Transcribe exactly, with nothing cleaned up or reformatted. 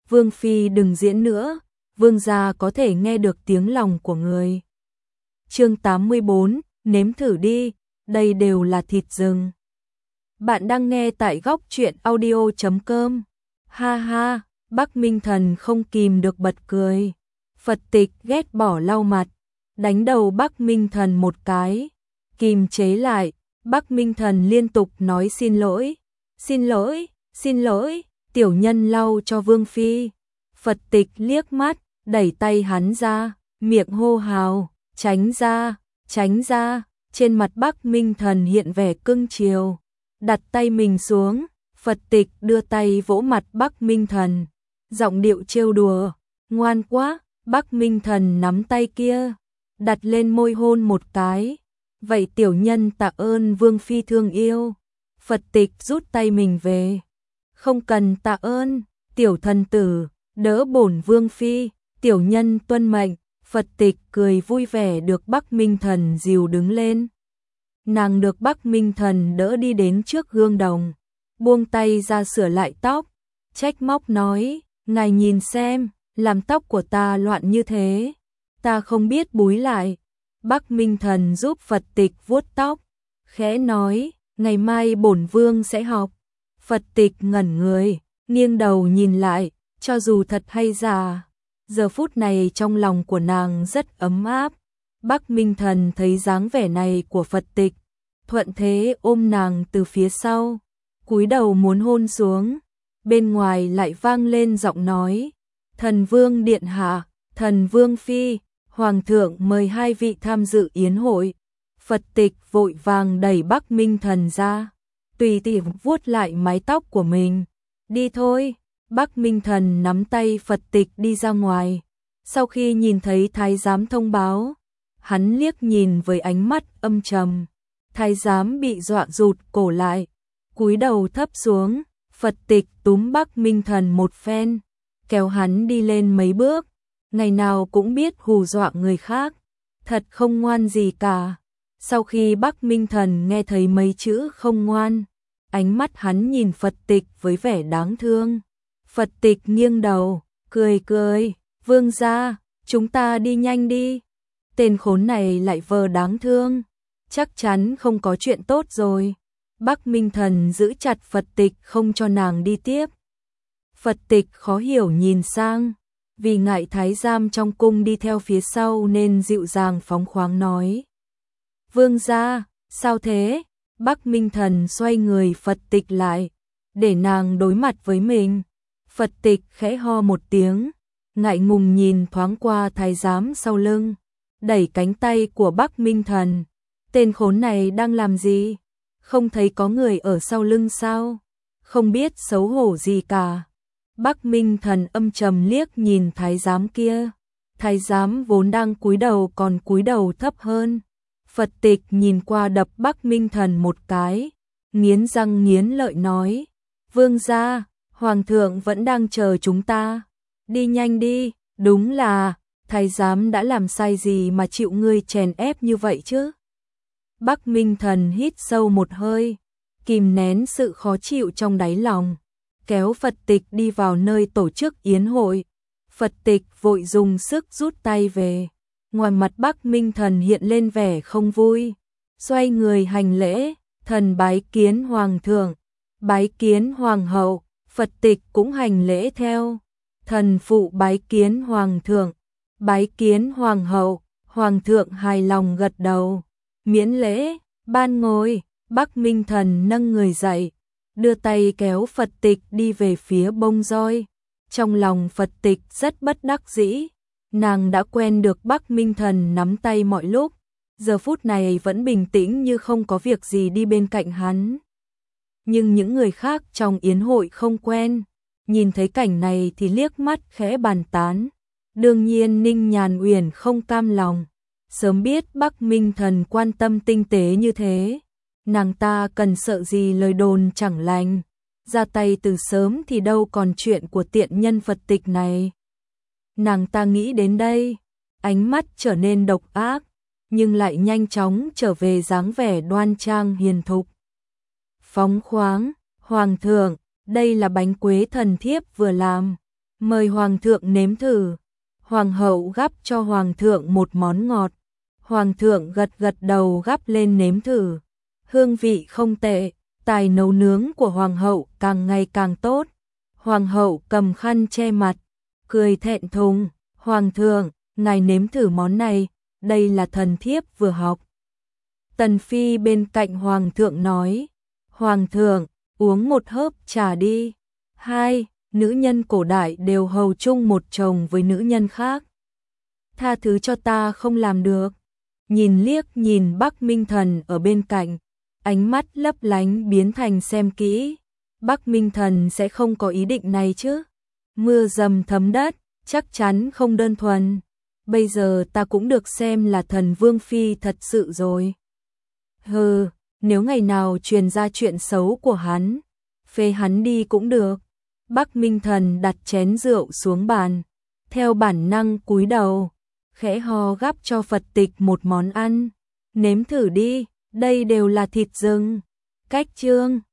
Vương phi đừng diễn nữa, vương gia có thể nghe được tiếng lòng của người. Chương tám mươi bốn, nếm thử đi, đây đều là thịt rừng. Bạn đang nghe tại góc truyện audio chấm com. Ha ha, Bắc Minh Thần không kìm được bật cười. Phật Tịch ghét bỏ lau mặt, đánh đầu Bắc Minh Thần một cái, kìm chế lại. Bắc Minh Thần liên tục nói xin lỗi, xin lỗi, xin lỗi, tiểu nhân lau cho Vương phi. Phật Tịch liếc mắt, đẩy tay hắn ra, miệng hô hào, tránh ra, tránh ra. Trên mặt Bắc Minh Thần hiện vẻ cưng chiều, đặt tay mình xuống. Phật Tịch đưa tay vỗ mặt Bắc Minh Thần, giọng điệu trêu đùa, ngoan quá. Bắc Minh Thần nắm tay kia, đặt lên môi hôn một cái. Vậy tiểu nhân tạ ơn Vương phi thương yêu. Phật Tịch rút tay mình về, không cần tạ ơn, tiểu thần tử, đỡ bổn Vương phi, tiểu nhân tuân mệnh. Phật Tịch cười vui vẻ được Bắc Minh Thần dìu đứng lên. Nàng được Bắc Minh Thần đỡ đi đến trước gương đồng, buông tay ra sửa lại tóc, trách móc nói, ngài nhìn xem, làm tóc của ta loạn như thế, ta không biết búi lại. Bắc Minh Thần giúp Phật Tịch vuốt tóc, khẽ nói, ngày mai bổn vương sẽ học. Phật Tịch ngẩn người, nghiêng đầu nhìn lại, cho dù thật hay giả, giờ phút này trong lòng của nàng rất ấm áp. Bắc Minh Thần thấy dáng vẻ này của Phật Tịch, thuận thế ôm nàng từ phía sau, cúi đầu muốn hôn xuống. Bên ngoài lại vang lên giọng nói, thần vương điện hạ, thần vương phi, hoàng thượng mời hai vị tham dự yến hội. Phật Tịch vội vàng đẩy Bắc Minh Thần ra, tùy tiện vuốt lại mái tóc của mình. Đi thôi. Bắc Minh Thần nắm tay Phật Tịch đi ra ngoài. Sau khi nhìn thấy thái giám thông báo, hắn liếc nhìn với ánh mắt âm trầm. Thái giám bị dọa rụt cổ lại, cúi đầu thấp xuống. Phật Tịch túm Bắc Minh Thần một phen, kéo hắn đi lên mấy bước. Ngày nào cũng biết hù dọa người khác, thật không ngoan gì cả. Sau khi Bắc Minh Thần nghe thấy mấy chữ không ngoan, ánh mắt hắn nhìn Phật Tịch với vẻ đáng thương. Phật Tịch nghiêng đầu, cười cười, vương gia, chúng ta đi nhanh đi. Tên khốn này lại vờ đáng thương, chắc chắn không có chuyện tốt rồi. Bắc Minh Thần giữ chặt Phật Tịch không cho nàng đi tiếp. Phật Tịch khó hiểu nhìn sang, vì ngại thái giám trong cung đi theo phía sau nên dịu dàng phóng khoáng nói, vương gia, sao thế? Bắc Minh Thần xoay người Phật Tịch lại, để nàng đối mặt với mình. Phật Tịch khẽ ho một tiếng, ngại ngùng nhìn thoáng qua thái giám sau lưng, đẩy cánh tay của Bắc Minh Thần. Tên khốn này đang làm gì? Không thấy có người ở sau lưng sao? Không biết xấu hổ gì cả. Bắc Minh Thần âm trầm liếc nhìn thái giám kia. Thái giám vốn đang cúi đầu còn cúi đầu thấp hơn. Phật Tịch nhìn qua đập Bắc Minh Thần một cái, nghiến răng nghiến lợi nói, vương gia, hoàng thượng vẫn đang chờ chúng ta, đi nhanh đi. Đúng là, thái giám đã làm sai gì mà chịu ngươi chèn ép như vậy chứ? Bắc Minh Thần hít sâu một hơi, kìm nén sự khó chịu trong đáy lòng, kéo Phật Tịch đi vào nơi tổ chức yến hội. Phật Tịch vội dùng sức rút tay về, ngoài mặt Bắc Minh Thần hiện lên vẻ không vui, xoay người hành lễ, thần bái kiến hoàng thượng, bái kiến hoàng hậu. Phật Tịch cũng hành lễ theo, thần phụ bái kiến hoàng thượng, bái kiến hoàng hậu. Hoàng thượng hài lòng gật đầu, miễn lễ, ban ngồi. Bắc Minh Thần nâng người dậy, đưa tay kéo Phật Tịch đi về phía bông roi. Trong lòng Phật Tịch rất bất đắc dĩ, nàng đã quen được Bắc Minh Thần nắm tay mọi lúc, giờ phút này vẫn bình tĩnh như không có việc gì đi bên cạnh hắn. Nhưng những người khác trong yến hội không quen, nhìn thấy cảnh này thì liếc mắt khẽ bàn tán. Đương nhiên Ninh Nhàn Uyển không cam lòng, sớm biết Bắc Minh Thần quan tâm tinh tế như thế, nàng ta cần sợ gì lời đồn chẳng lành, ra tay từ sớm thì đâu còn chuyện của tiện nhân Phật Tịch này. Nàng ta nghĩ đến đây, ánh mắt trở nên độc ác, nhưng lại nhanh chóng trở về dáng vẻ đoan trang hiền thục. Phóng khoáng, hoàng thượng, đây là bánh quế thần thiếp vừa làm, Mời hoàng thượng nếm thử. Hoàng hậu gắp cho hoàng thượng một món ngọt. Hoàng thượng gật gật đầu gắp lên nếm thử. Hương vị không tệ, tài nấu nướng của hoàng hậu càng ngày càng tốt. Hoàng hậu cầm khăn che mặt, cười thẹn thùng. Hoàng thượng, ngài nếm thử món này, đây là thần thiếp vừa học. Tần phi bên cạnh hoàng thượng nói, hoàng thượng, uống một hớp trà đi. Hai, nữ nhân cổ đại đều hầu chung một chồng với nữ nhân khác. Tha thứ cho ta không làm được. Nhìn liếc nhìn Bắc Minh Thần ở bên cạnh, ánh mắt lấp lánh biến thành xem kỹ. Bắc Minh Thần sẽ không có ý định này chứ. Mưa dầm thấm đất, chắc chắn không đơn thuần. Bây giờ ta cũng được xem là thần vương phi thật sự rồi. Hừ, nếu ngày nào truyền ra chuyện xấu của hắn, phê hắn đi cũng được. Bắc Minh Thần đặt chén rượu xuống bàn, theo bản năng cúi đầu, khẽ ho gắp cho Phật Tịch một món ăn. Nếm thử đi, đây đều là thịt rừng. Cách chương